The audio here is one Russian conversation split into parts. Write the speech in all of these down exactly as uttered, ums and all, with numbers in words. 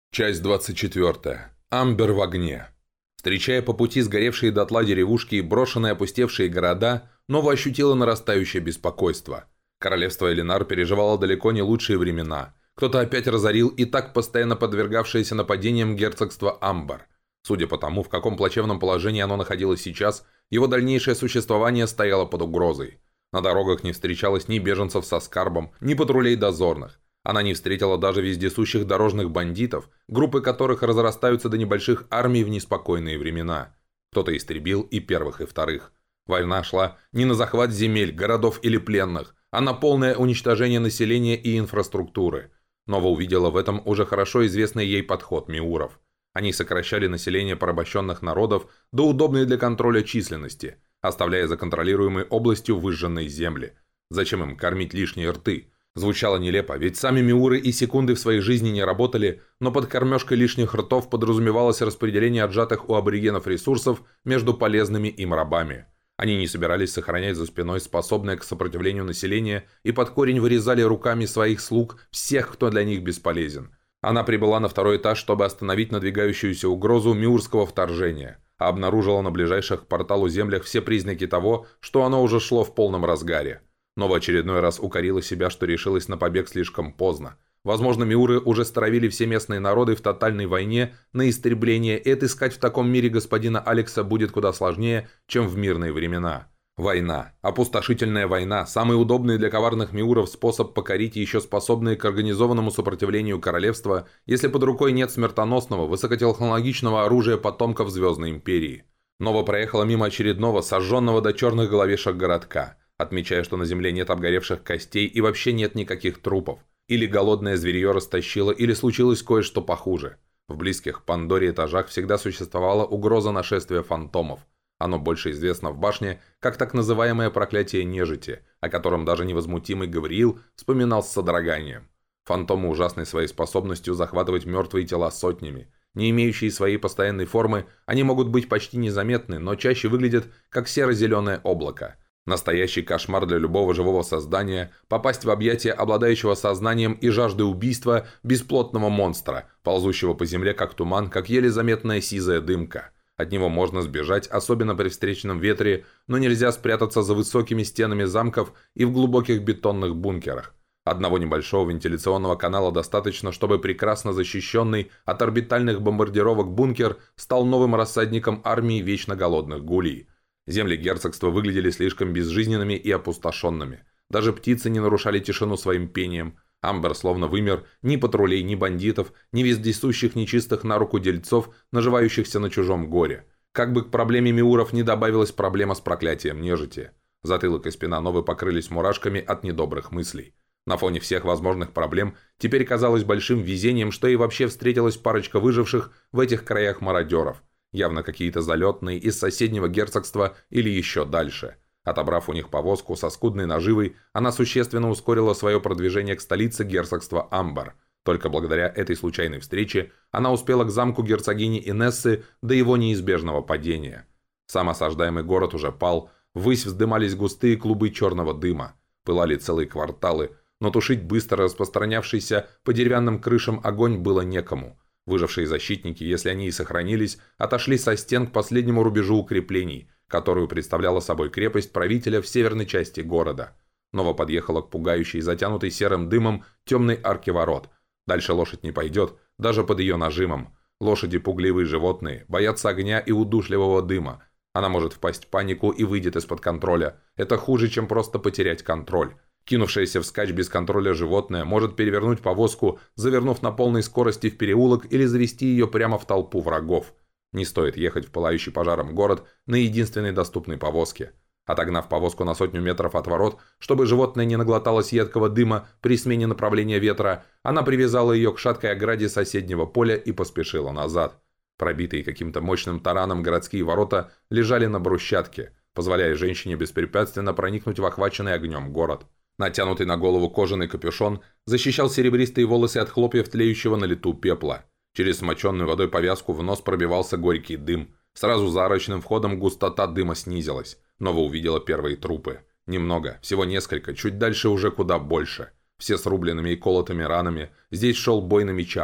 Часть двадцать четвёртая. Амбер в огне. Встречая по пути сгоревшие дотла деревушки и брошенные опустевшие города, Нова ощутила нарастающее беспокойство. Королевство Элинар переживало далеко не лучшие времена. Кто-то опять разорил и так постоянно подвергавшееся нападениям герцогство Амбар. Судя по тому, в каком плачевном положении оно находилось сейчас, его дальнейшее существование стояло под угрозой. На дорогах не встречалось ни беженцев со скарбом, ни патрулей дозорных. Она не встретила даже вездесущих дорожных бандитов, группы которых разрастаются до небольших армий в неспокойные времена. Кто-то истребил и первых, и вторых. Война шла не на захват земель, городов или пленных, а на полное уничтожение населения и инфраструктуры. Нова увидела в этом уже хорошо известный ей подход миуров. Они сокращали население порабощенных народов до удобной для контроля численности, оставляя за контролируемой областью выжженные земли. Зачем им кормить лишние рты? Звучало нелепо, ведь сами миуры и секунды в своей жизни не работали, но под кормежкой лишних ртов подразумевалось распределение отжатых у аборигенов ресурсов между полезными им рабами. Они не собирались сохранять за спиной способное к сопротивлению население и под корень вырезали руками своих слуг всех, кто для них бесполезен. Она прибыла на второй этаж, чтобы остановить надвигающуюся угрозу миурского вторжения, а обнаружила на ближайших к порталу землях все признаки того, что оно уже шло в полном разгаре. Но в очередной раз укорила себя, что решилась на побег слишком поздно. Возможно, миуры уже стравили все местные народы в тотальной войне на истребление, и отыскать в таком мире господина Алекса будет куда сложнее, чем в мирные времена. Война. Опустошительная война. Самый удобный для коварных миуров способ покорить еще способные к организованному сопротивлению королевства, если под рукой нет смертоносного, высокотехнологичного оружия потомков Звездной Империи. Нова проехала мимо очередного, сожженного до черных головешек городка, отмечая, что на земле нет обгоревших костей и вообще нет никаких трупов. Или голодное зверье растащило, или случилось кое-что похуже. В близких к Пандоре этажах всегда существовала угроза нашествия фантомов. Оно больше известно в башне, как так называемое проклятие нежити, о котором даже невозмутимый Гавриил вспоминал с содроганием. Фантомы ужасны своей способностью захватывать мертвые тела сотнями. Не имеющие своей постоянной формы, они могут быть почти незаметны, но чаще выглядят как серо-зеленое облако. Настоящий кошмар для любого живого создания – попасть в объятия обладающего сознанием и жаждой убийства бесплотного монстра, ползущего по земле как туман, как еле заметная сизая дымка. От него можно сбежать, особенно при встречном ветре, но нельзя спрятаться за высокими стенами замков и в глубоких бетонных бункерах. Одного небольшого вентиляционного канала достаточно, чтобы прекрасно защищенный от орбитальных бомбардировок бункер стал новым рассадником армии вечно голодных гулей. Земли герцогства выглядели слишком безжизненными и опустошенными. Даже птицы не нарушали тишину своим пением. Амбер словно вымер, ни патрулей, ни бандитов, ни вездесущих нечистых на руку дельцов, наживающихся на чужом горе. Как бы к проблеме миуров не добавилась проблема с проклятием нежити. Затылок и спина Новы покрылись мурашками от недобрых мыслей. На фоне всех возможных проблем теперь казалось большим везением, что и вообще встретилась парочка выживших в этих краях мародеров. Явно какие-то залетные из соседнего герцогства или еще дальше. Отобрав у них повозку со скудной наживой, она существенно ускорила свое продвижение к столице герцогства Амбар. Только благодаря этой случайной встрече она успела к замку герцогини Инессы до его неизбежного падения. Сам осаждаемый город уже пал, ввысь вздымались густые клубы черного дыма. Пылали целые кварталы, но тушить быстро распространявшийся по деревянным крышам огонь было некому. Выжившие защитники, если они и сохранились, отошли со стен к последнему рубежу укреплений, которую представляла собой крепость правителя в северной части города. Нова подъехала к пугающей, затянутой серым дымом, темной арке ворот. Дальше лошадь не пойдет, даже под ее нажимом. Лошади пугливые животные, боятся огня и удушливого дыма. Она может впасть в панику и выйдет из-под контроля. Это хуже, чем просто потерять контроль. Кинувшееся вскачь без контроля животное может перевернуть повозку, завернув на полной скорости в переулок или завести ее прямо в толпу врагов. Не стоит ехать в пылающий пожаром город на единственной доступной повозке. Отогнав повозку на сотню метров от ворот, чтобы животное не наглоталось едкого дыма при смене направления ветра, она привязала ее к шаткой ограде соседнего поля и поспешила назад. Пробитые каким-то мощным тараном городские ворота лежали на брусчатке, позволяя женщине беспрепятственно проникнуть в охваченный огнем город. Натянутый на голову кожаный капюшон защищал серебристые волосы от хлопьев тлеющего на лету пепла. Через смоченную водой повязку в нос пробивался горький дым. Сразу за арочным входом густота дыма снизилась. Нова увидела первые трупы. Немного, всего несколько, чуть дальше уже куда больше. Все с рубленными и колотыми ранами. Здесь шел бой на мечах.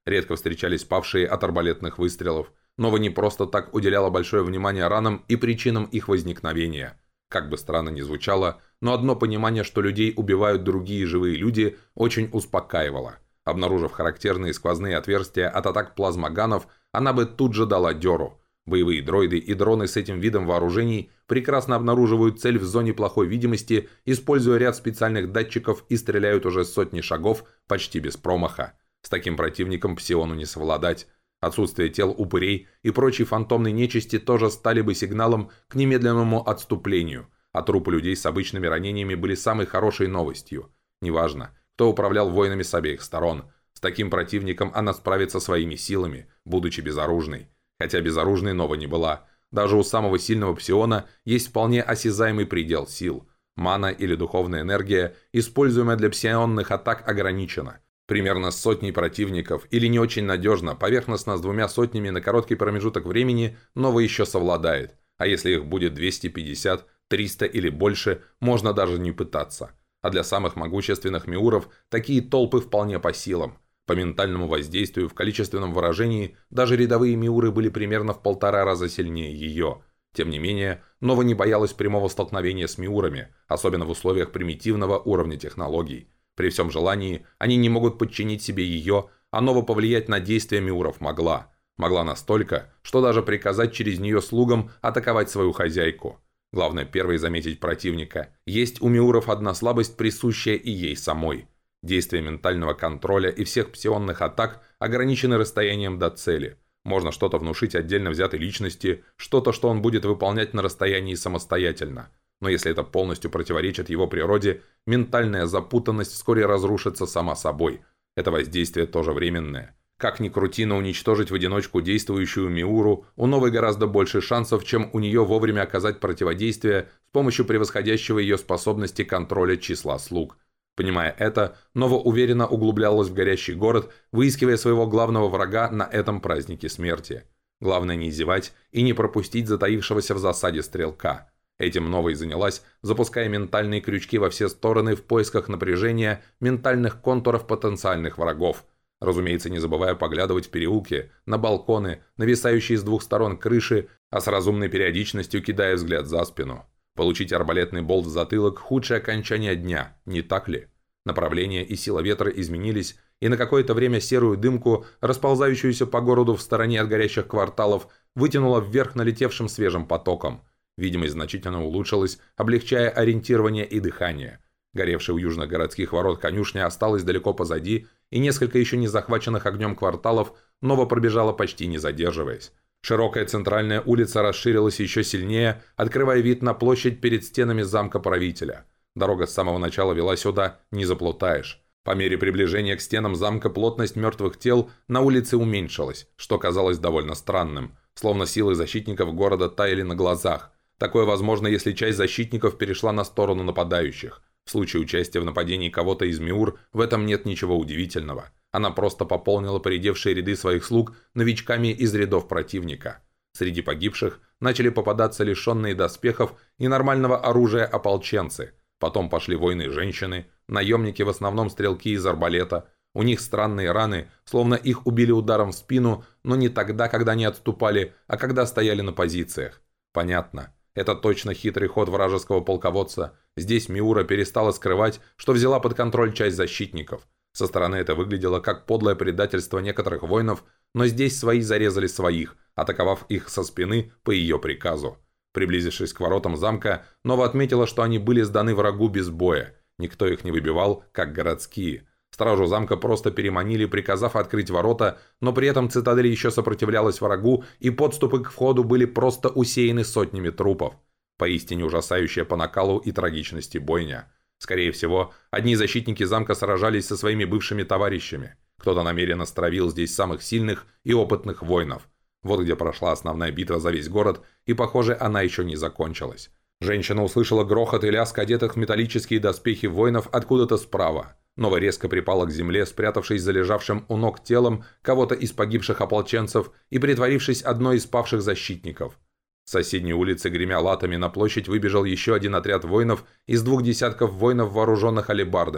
Редко встречались павшие от арбалетных выстрелов. Нова не просто так уделяла большое внимание ранам и причинам их возникновения. Как бы странно ни звучало, но одно понимание, что людей убивают другие живые люди, очень успокаивало. Обнаружив характерные сквозные отверстия от атак плазмоганов, она бы тут же дала дёру. Боевые дроиды и дроны с этим видом вооружений прекрасно обнаруживают цель в зоне плохой видимости, используя ряд специальных датчиков и стреляют уже с сотни шагов почти без промаха. С таким противником псиону не совладать. Отсутствие тел упырей и прочей фантомной нечисти тоже стали бы сигналом к немедленному отступлению, а трупы людей с обычными ранениями были самой хорошей новостью. Неважно, кто управлял воинами с обеих сторон. С таким противником она справится своими силами, будучи безоружной. Хотя безоружной Нова не была. Даже у самого сильного псиона есть вполне осязаемый предел сил. Мана или духовная энергия, используемая для псионных атак, ограничена. Примерно с сотней противников, или не очень надежно, поверхностно с двумя сотнями на короткий промежуток времени Нова еще совладает. А если их будет двести пятьдесят, триста или больше, можно даже не пытаться. А для самых могущественных миуров такие толпы вполне по силам. По ментальному воздействию в количественном выражении даже рядовые миуры были примерно в полтора раза сильнее ее. Тем не менее, Нова не боялась прямого столкновения с миурами, особенно в условиях примитивного уровня технологий. При всем желании они не могут подчинить себе ее, а Нова повлиять на действия миуров могла. Могла настолько, что даже приказать через нее слугам атаковать свою хозяйку. Главное первой заметить противника. Есть у миуров одна слабость, присущая и ей самой. Действия ментального контроля и всех псионных атак ограничены расстоянием до цели. Можно что-то внушить отдельно взятой личности, что-то, что он будет выполнять на расстоянии самостоятельно. Но если это полностью противоречит его природе, ментальная запутанность вскоре разрушится сама собой. Это воздействие тоже временное. Как ни крути, но уничтожить в одиночку действующую Миуру у Новой гораздо больше шансов, чем у нее вовремя оказать противодействие с помощью превосходящего ее способности контроля числа слуг. Понимая это, Нова уверенно углублялась в горящий город, выискивая своего главного врага на этом празднике смерти. Главное не зевать и не пропустить затаившегося в засаде стрелка. Этим Нова и занялась, запуская ментальные крючки во все стороны в поисках напряжения ментальных контуров потенциальных врагов. Разумеется, не забывая поглядывать в переулки, на балконы, нависающие с двух сторон крыши, а с разумной периодичностью кидая взгляд за спину. Получить арбалетный болт в затылок – худшее окончание дня, не так ли? Направление и сила ветра изменились, и на какое-то время серую дымку, расползающуюся по городу в стороне от горящих кварталов, вытянуло вверх налетевшим свежим потоком. Видимость значительно улучшилась, облегчая ориентирование и дыхание. Горевшая у южных городских ворот конюшня осталась далеко позади, и несколько еще не захваченных огнем кварталов Нова пробежала почти не задерживаясь. Широкая центральная улица расширилась еще сильнее, открывая вид на площадь перед стенами замка правителя. Дорога с самого начала вела сюда, не заплутаешь. По мере приближения к стенам замка плотность мертвых тел на улице уменьшилась, что казалось довольно странным, словно силы защитников города таяли на глазах. Такое возможно, если часть защитников перешла на сторону нападающих. В случае участия в нападении кого-то из Миур в этом нет ничего удивительного. Она просто пополнила поредевшие ряды своих слуг новичками из рядов противника. Среди погибших начали попадаться лишенные доспехов и нормального оружия ополченцы. Потом пошли воины-женщины, наемники, в основном стрелки из арбалета. У них странные раны, словно их убили ударом в спину, но не тогда, когда они отступали, а когда стояли на позициях. Понятно. Это точно хитрый ход вражеского полководца. Здесь Миура перестала скрывать, что взяла под контроль часть защитников. Со стороны это выглядело как подлое предательство некоторых воинов, но здесь свои зарезали своих, атаковав их со спины по ее приказу. Приблизившись к воротам замка, Нова отметила, что они были сданы врагу без боя. Никто их не выбивал, как городские. Стражу замка просто переманили, приказав открыть ворота, но при этом цитадель еще сопротивлялась врагу, и подступы к входу были просто усеяны сотнями трупов. Поистине ужасающая по накалу и трагичности бойня. Скорее всего, одни защитники замка сражались со своими бывшими товарищами. Кто-то намеренно стравил здесь самых сильных и опытных воинов. Вот где прошла основная битва за весь город, и, похоже, она еще не закончилась. Женщина услышала грохот и лязг одетых в металлические доспехи воинов откуда-то справа. Нова резко припала к земле, спрятавшись за лежавшим у ног телом кого-то из погибших ополченцев и притворившись одной из павших защитников. С соседней улицы, гремя латами, на площадь выбежал еще один отряд воинов из двух десятков воинов, вооруженных алебардами.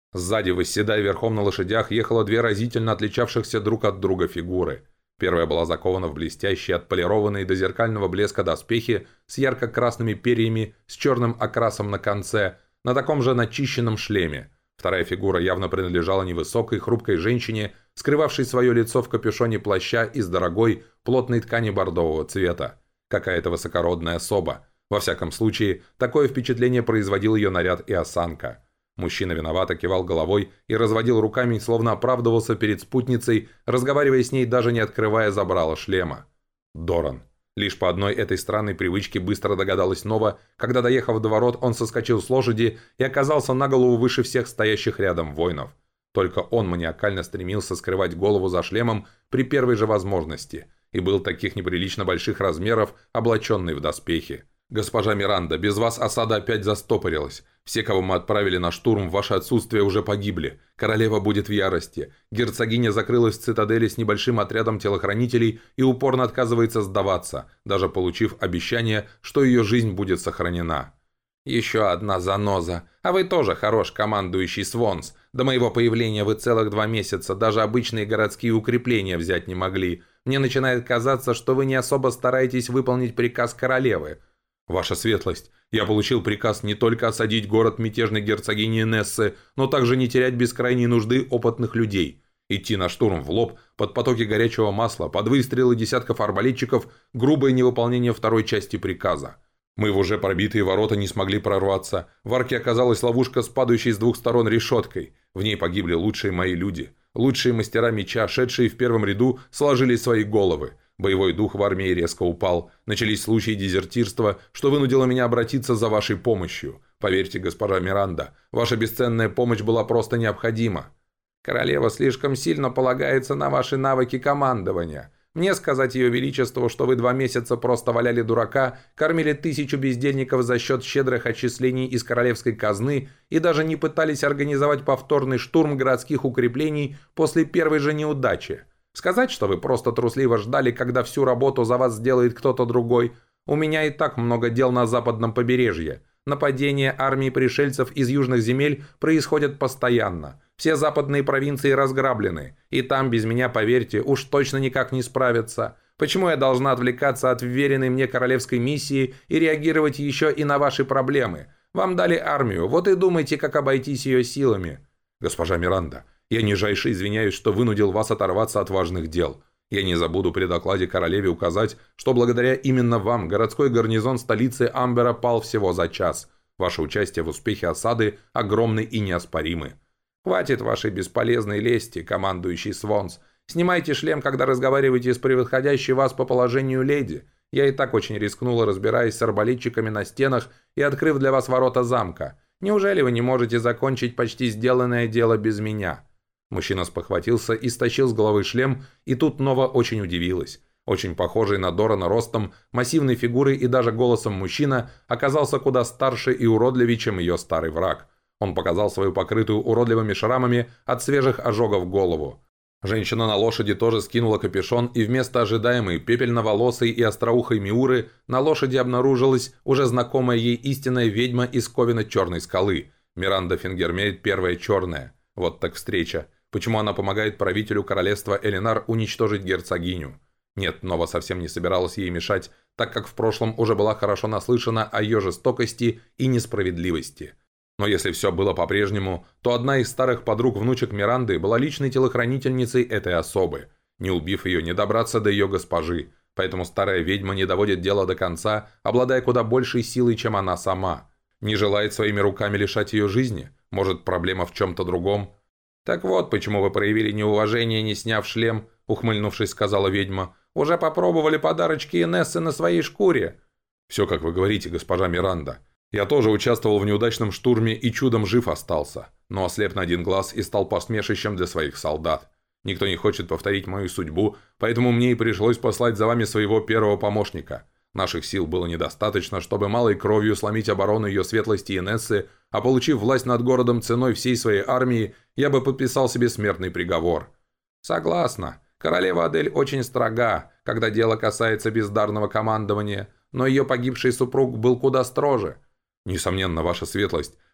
Сзади, восседая верхом на лошадях, ехало две разительно отличавшихся друг от друга фигуры. Первая была закована в блестящие, отполированные до зеркального блеска доспехи с ярко-красными перьями, с черным окрасом на конце, на таком же начищенном шлеме. Вторая фигура явно принадлежала невысокой, хрупкой женщине, скрывавшей свое лицо в капюшоне плаща из дорогой, плотной ткани бордового цвета. Какая-то высокородная особа. Во всяком случае, такое впечатление производил ее наряд и осанка. Мужчина виновато кивал головой и разводил руками, словно оправдывался перед спутницей, разговаривая с ней, даже не открывая забрала шлема. Доран. Лишь по одной этой странной привычке быстро догадалась Нова, когда, доехав до ворот, он соскочил с лошади и оказался на голову выше всех стоящих рядом воинов. Только он маниакально стремился скрывать голову за шлемом при первой же возможности и был таких неприлично больших размеров, облаченный в доспехи. «Госпожа Миранда, без вас осада опять застопорилась. Все, кого мы отправили на штурм, в ваше отсутствие уже погибли. Королева будет в ярости. Герцогиня закрылась в цитадели с небольшим отрядом телохранителей и упорно отказывается сдаваться, даже получив обещание, что ее жизнь будет сохранена». «Еще одна заноза. А вы тоже хорош, командующий Свонс. До моего появления вы целых два месяца даже обычные городские укрепления взять не могли. Мне начинает казаться, что вы не особо стараетесь выполнить приказ королевы». «Ваша светлость, я получил приказ не только осадить город мятежной герцогини Нессы, но также не терять без крайней нужды опытных людей. Идти на штурм в лоб, под потоки горячего масла, под выстрелы десятков арбалетчиков – грубое невыполнение второй части приказа. Мы в уже пробитые ворота не смогли прорваться. В арке оказалась ловушка с падающей с двух сторон решеткой. В ней погибли лучшие мои люди. Лучшие мастера меча, шедшие в первом ряду, сложили свои головы. Боевой дух в армии резко упал. Начались случаи дезертирства, что вынудило меня обратиться за вашей помощью. Поверьте, госпожа Миранда, ваша бесценная помощь была просто необходима». «Королева слишком сильно полагается на ваши навыки командования. Мне сказать ее величеству, что вы два месяца просто валяли дурака, кормили тысячу бездельников за счет щедрых отчислений из королевской казны и даже не пытались организовать повторный штурм городских укреплений после первой же неудачи. Сказать, что вы просто трусливо ждали, когда всю работу за вас сделает кто-то другой. У меня и так много дел на западном побережье. Нападения армии пришельцев из южных земель происходят постоянно. Все западные провинции разграблены. И там без меня, поверьте, уж точно никак не справятся. Почему я должна отвлекаться от вверенной мне королевской миссии и реагировать еще и на ваши проблемы? Вам дали армию, вот и думайте, как обойтись ее силами». «Госпожа Миранда, я нижайше извиняюсь, что вынудил вас оторваться от важных дел. Я не забуду при докладе королеве указать, что благодаря именно вам городской гарнизон столицы Амбера пал всего за час. Ваше участие в успехе осады огромны и неоспоримы». «Хватит вашей бесполезной лести, командующий Свонс. Снимайте шлем, когда разговариваете с превосходящей вас по положению леди. Я и так очень рискнула, разбираясь с арбалетчиками на стенах и открыв для вас ворота замка. Неужели вы не можете закончить почти сделанное дело без меня?» Мужчина спохватился и стащил с головы шлем, и тут Нова очень удивилась. Очень похожий на Дорана ростом, массивной фигурой и даже голосом мужчина оказался куда старше и уродливее, чем ее старый враг. Он показал свою покрытую уродливыми шрамами от свежих ожогов голову. Женщина на лошади тоже скинула капюшон, и вместо ожидаемой пепельноволосой и остроухой Миуры на лошади обнаружилась уже знакомая ей истинная ведьма из Ковина Черной Скалы. Миранда Фингермейд первая черная. Вот так встреча. Почему она помогает правителю королевства Элинар уничтожить герцогиню? Нет, Нова совсем не собиралась ей мешать, так как в прошлом уже была хорошо наслышана о ее жестокости и несправедливости. Но если все было по-прежнему, то одна из старых подруг внучек Миранды была личной телохранительницей этой особы. Не убив ее, не добраться до ее госпожи. Поэтому старая ведьма не доводит дело до конца, обладая куда большей силой, чем она сама. Не желает своими руками лишать ее жизни? Может, проблема в чем-то другом? «Так вот, почему вы проявили неуважение, не сняв шлем», — ухмыльнувшись, сказала ведьма. «Уже попробовали подарочки Инессы на своей шкуре». «Все, как вы говорите, госпожа Миранда. Я тоже участвовал в неудачном штурме и чудом жив остался, но ослеп на один глаз и стал посмешищем для своих солдат. Никто не хочет повторить мою судьбу, поэтому мне и пришлось послать за вами своего первого помощника. Наших сил было недостаточно, чтобы малой кровью сломить оборону ее светлости Инессы, а получив власть над городом ценой всей своей армии, я бы подписал себе смертный приговор». «Согласна. Королева Адель очень строга, когда дело касается бездарного командования, но ее погибший супруг был куда строже». «Несомненно, ваша светлость.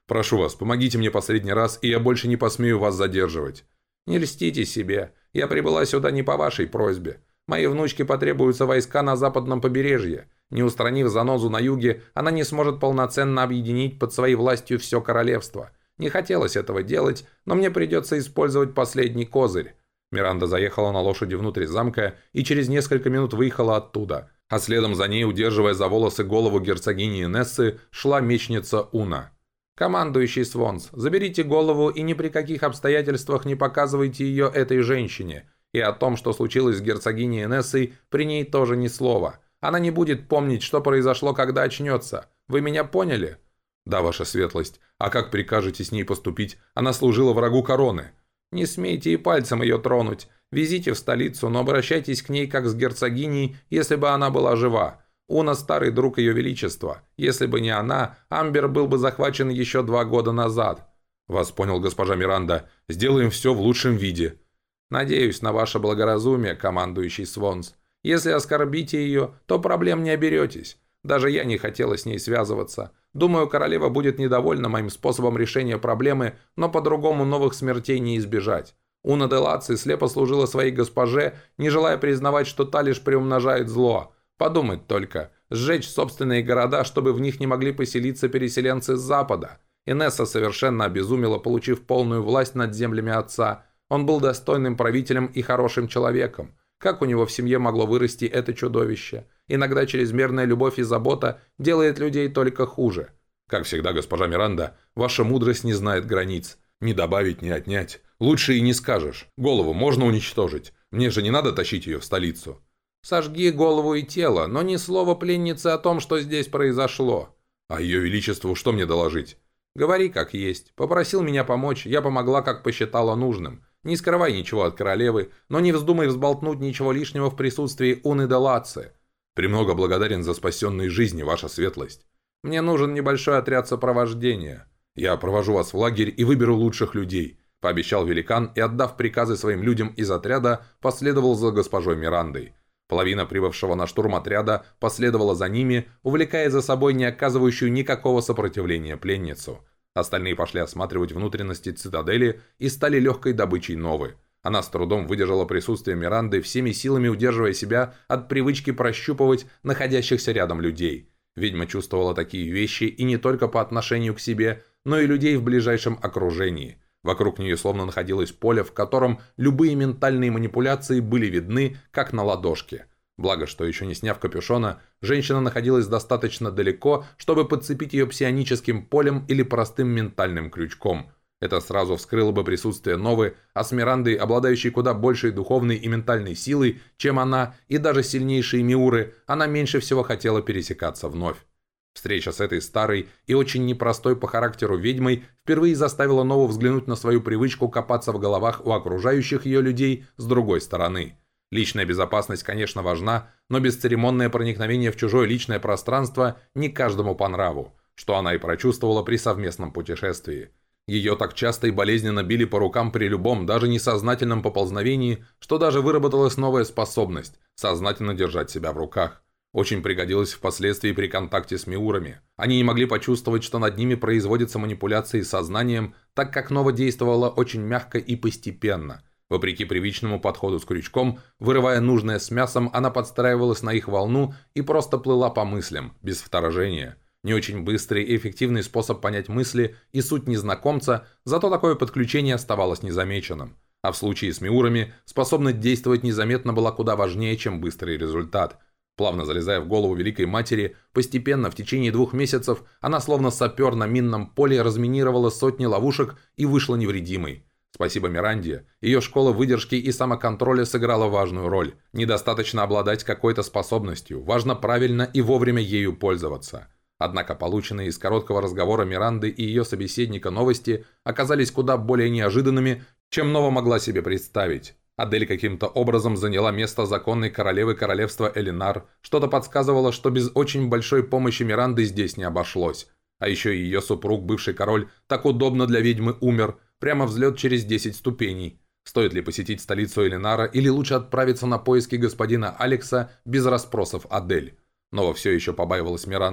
Прошу вас, помогите мне последний раз, и я больше не посмею вас задерживать». «Не льстите себе. Я прибыла сюда не по вашей просьбе. Моей внучке потребуются войска на западном побережье. Не устранив занозу на юге, она не сможет полноценно объединить под своей властью все королевство. Не хотелось этого делать, но мне придется использовать последний козырь». Миранда заехала на лошади внутрь замка и через несколько минут выехала оттуда, а следом за ней, удерживая за волосы голову герцогини Инессы, шла мечница Уна. «Командующий Свонс, заберите голову и ни при каких обстоятельствах не показывайте ее этой женщине. И о том, что случилось с герцогиней Инессой, при ней тоже ни слова. Она не будет помнить, что произошло, когда очнется. Вы меня поняли?» «Да, ваша светлость. А как прикажете с ней поступить? Она служила врагу короны». «Не смейте и пальцем ее тронуть. Везите в столицу, но обращайтесь к ней как с герцогиней, если бы она была жива. Уна – старый друг ее величества. Если бы не она, Амбер был бы захвачен еще два года назад». «Вас понял, госпожа Миранда. Сделаем все в лучшем виде». «Надеюсь на ваше благоразумие, командующий Свонс. Если оскорбите ее, то проблем не оберетесь. Даже я не хотела с ней связываться. Думаю, королева будет недовольна моим способом решения проблемы, но по-другому новых смертей не избежать. Уна де Лаци слепо служила своей госпоже, не желая признавать, что та лишь приумножает зло. Подумать только, сжечь собственные города, чтобы в них не могли поселиться переселенцы с запада. Инесса совершенно обезумела, получив полную власть над землями отца. Он был достойным правителем и хорошим человеком. Как у него в семье могло вырасти это чудовище? Иногда чрезмерная любовь и забота делает людей только хуже». «Как всегда, госпожа Миранда, ваша мудрость не знает границ. Не добавить, не отнять. Лучше и не скажешь. Голову можно уничтожить. Мне же не надо тащить ее в столицу». «Сожги голову и тело, но ни слова пленницы о том, что здесь произошло». «А ее величеству что мне доложить?» «Говори как есть. Попросил меня помочь, я помогла, как посчитала нужным. Не скрывай ничего от королевы, но не вздумай взболтнуть ничего лишнего в присутствии Уны де Лаци». «Премного благодарен за спасенные жизни, ваша светлость». «Мне нужен небольшой отряд сопровождения». «Я провожу вас в лагерь и выберу лучших людей», – пообещал великан и, отдав приказы своим людям из отряда, последовал за госпожой Мирандой. Половина прибывшего на штурм отряда последовала за ними, увлекая за собой не оказывающую никакого сопротивления пленницу. Остальные пошли осматривать внутренности цитадели и стали легкой добычей Новы. Она с трудом выдержала присутствие Миранды, всеми силами удерживая себя от привычки прощупывать находящихся рядом людей. Ведьма чувствовала такие вещи и не только по отношению к себе, но и людей в ближайшем окружении. Вокруг нее словно находилось поле, в котором любые ментальные манипуляции были видны, как на ладошке. Благо, что еще не сняв капюшона, женщина находилась достаточно далеко, чтобы подцепить ее псионическим полем или простым ментальным крючком. Это сразу вскрыло бы присутствие Новы, а с Мирандой, обладающей куда большей духовной и ментальной силой, чем она, и даже сильнейшие Миуры, она меньше всего хотела пересекаться вновь. Встреча с этой старой и очень непростой по характеру ведьмой впервые заставила Нову взглянуть на свою привычку копаться в головах у окружающих ее людей с другой стороны. Личная безопасность, конечно, важна, но бесцеремонное проникновение в чужое личное пространство не каждому по нраву, что она и прочувствовала при совместном путешествии. Ее так часто и болезненно били по рукам при любом, даже несознательном поползновении, что даже выработалась новая способность – сознательно держать себя в руках. Очень пригодилось впоследствии при контакте с Миурами. Они не могли почувствовать, что над ними производятся манипуляции сознанием, так как Нова действовала очень мягко и постепенно. Вопреки привычному подходу с крючком, вырывая нужное с мясом, она подстраивалась на их волну и просто плыла по мыслям, без вторжения. Не очень быстрый и эффективный способ понять мысли и суть незнакомца, зато такое подключение оставалось незамеченным. А в случае с Миурами способность действовать незаметно была куда важнее, чем быстрый результат. Плавно залезая в голову Великой Матери, постепенно, в течение двух месяцев, она словно сапер на минном поле разминировала сотни ловушек и вышла невредимой. Спасибо Миранде, ее школа выдержки и самоконтроля сыграла важную роль. Недостаточно обладать какой-то способностью, важно правильно и вовремя ею пользоваться. Однако полученные из короткого разговора Миранды и ее собеседника новости оказались куда более неожиданными, чем Нова могла себе представить. Адель каким-то образом заняла место законной королевы королевства Элинар, что-то подсказывало, что без очень большой помощи Миранды здесь не обошлось. А еще и ее супруг, бывший король, так удобно для ведьмы умер, прямо взлет через десять ступеней. Стоит ли посетить столицу Элинара или лучше отправиться на поиски господина Алекса без расспросов Адель? Нова все еще побаивалась Миранду.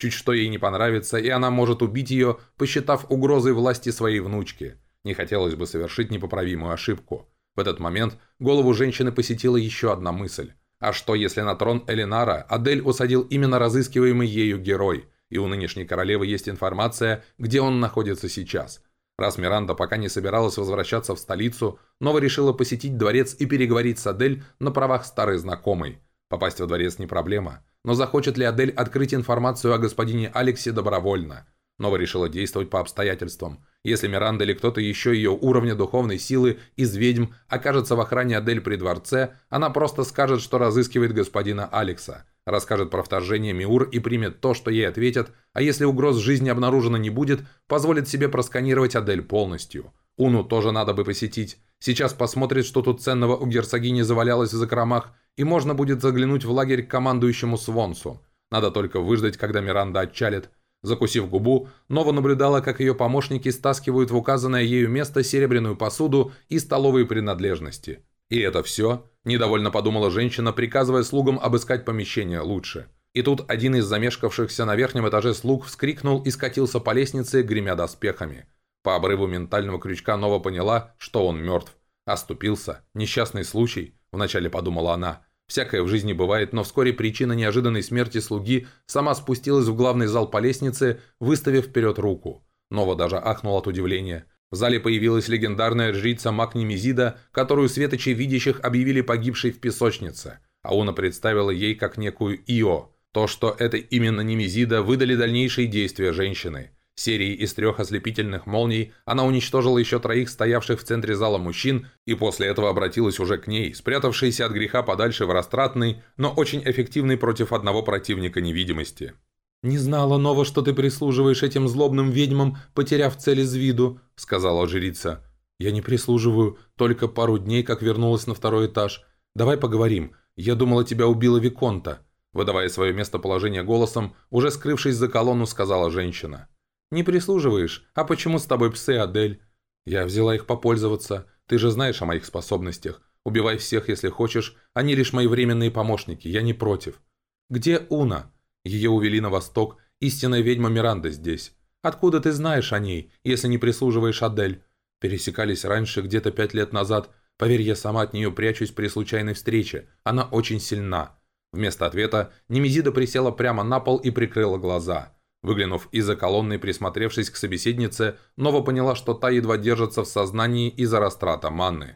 Чуть что ей не понравится, и она может убить ее, посчитав угрозой власти своей внучки. Не хотелось бы совершить непоправимую ошибку. В этот момент голову женщины посетила еще одна мысль. А что, если на трон Элинара Адель усадил именно разыскиваемый ею герой, и у нынешней королевы есть информация, где он находится сейчас? Раз Миранда пока не собиралась возвращаться в столицу, Нова решила посетить дворец и переговорить с Адель на правах старой знакомой. Попасть во дворец не проблема. Но захочет ли Адель открыть информацию о господине Алексе добровольно? Нова решила действовать по обстоятельствам. Если Миранда или кто-то еще ее уровня духовной силы из ведьм окажется в охране Адель при дворце, она просто скажет, что разыскивает господина Алекса. Расскажет про вторжение Миур и примет то, что ей ответят, а если угроз жизни обнаружено не будет, позволит себе просканировать Адель полностью. Уну тоже надо бы посетить. Сейчас посмотрит, что тут ценного у герцогини завалялось в закромах, и можно будет заглянуть в лагерь к командующему Свонсу. Надо только выждать, когда Миранда отчалит. Закусив губу, Нова наблюдала, как ее помощники стаскивают в указанное ею место серебряную посуду и столовые принадлежности. И это все? Недовольно подумала женщина, приказывая слугам обыскать помещение лучше. И тут один из замешкавшихся на верхнем этаже слуг вскрикнул и скатился по лестнице, гремя доспехами. По обрыву ментального крючка Нова поняла, что он мертв. Оступился. Несчастный случай, вначале подумала она. Всякое в жизни бывает, но вскоре причина неожиданной смерти слуги сама спустилась в главный зал по лестнице, выставив вперед руку. Нова даже ахнула от удивления. В зале появилась легендарная жрица маг Немезида, которую светочи видящих объявили погибшей в песочнице. Ауна представила ей как некую Ио. То, что это именно Немезида, выдали дальнейшие действия женщины. Серией из трех ослепительных молний она уничтожила еще троих стоявших в центре зала мужчин и после этого обратилась уже к ней, спрятавшейся от греха подальше в растратной, но очень эффективной против одного противника невидимости. «Не знала, Нова, что ты прислуживаешь этим злобным ведьмам, потеряв цель из виду», — сказала жрица. «Я не прислуживаю, только пару дней, как вернулась на второй этаж. Давай поговорим. Я думала, тебя убила Виконта», — выдавая свое местоположение голосом, уже скрывшись за колонну, сказала женщина. «Не прислуживаешь? А почему с тобой псы, Адель?» «Я взяла их попользоваться. Ты же знаешь о моих способностях. Убивай всех, если хочешь. Они лишь мои временные помощники. Я не против». «Где Уна?» «Ее увели на восток. Истинная ведьма Миранда здесь». «Откуда ты знаешь о ней, если не прислуживаешь Адель?» «Пересекались раньше, где-то пять лет назад. Поверь, я сама от нее прячусь при случайной встрече. Она очень сильна». Вместо ответа Немезида присела прямо на пол и прикрыла глаза. Выглянув из-за колонны и присмотревшись к собеседнице, Нова поняла, что та едва держится в сознании из-за растрата манны.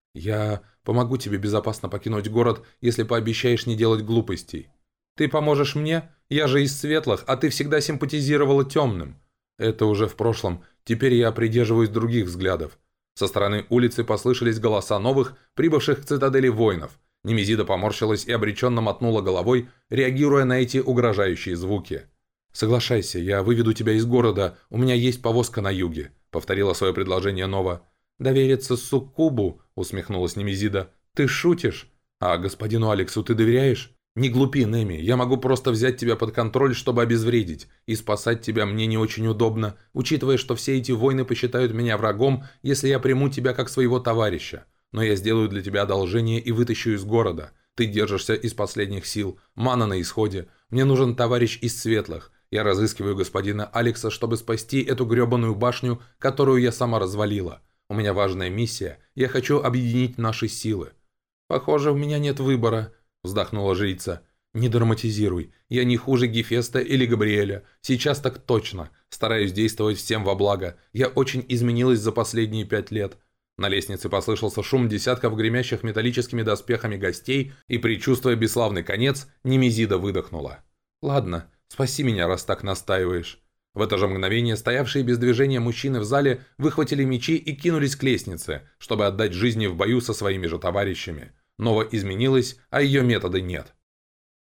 «Я помогу тебе безопасно покинуть город, если пообещаешь не делать глупостей». «Ты поможешь мне? Я же из светлых, а ты всегда симпатизировала темным». «Это уже в прошлом. Теперь я придерживаюсь других взглядов». Со стороны улицы послышались голоса новых, прибывших к цитадели воинов. Немезида поморщилась и обреченно мотнула головой, реагируя на эти угрожающие звуки. «Соглашайся, я выведу тебя из города, у меня есть повозка на юге», — повторила свое предложение Нова. «Довериться суккубу?» — усмехнулась Немезида. «Ты шутишь? А господину Алексу ты доверяешь?» «Не глупи, Неми, я могу просто взять тебя под контроль, чтобы обезвредить, и спасать тебя мне не очень удобно, учитывая, что все эти войны посчитают меня врагом, если я приму тебя как своего товарища. Но я сделаю для тебя одолжение и вытащу из города. Ты держишься из последних сил, мана на исходе. Мне нужен товарищ из светлых. Я разыскиваю господина Алекса, чтобы спасти эту гребаную башню, которую я сама развалила. У меня важная миссия, я хочу объединить наши силы». «Похоже, у меня нет выбора», — вздохнула жрица. «Не драматизируй. Я не хуже Гефеста или Габриэля. Сейчас так точно. Стараюсь действовать всем во благо. Я очень изменилась за последние пять лет». На лестнице послышался шум десятков гремящих металлическими доспехами гостей, и, предчувствуя бесславный конец, Немезида выдохнула. «Ладно, спаси меня, раз так настаиваешь». В это же мгновение стоявшие без движения мужчины в зале выхватили мечи и кинулись к лестнице, чтобы отдать жизни в бою со своими же товарищами. Нова изменилась, а ее методы нет.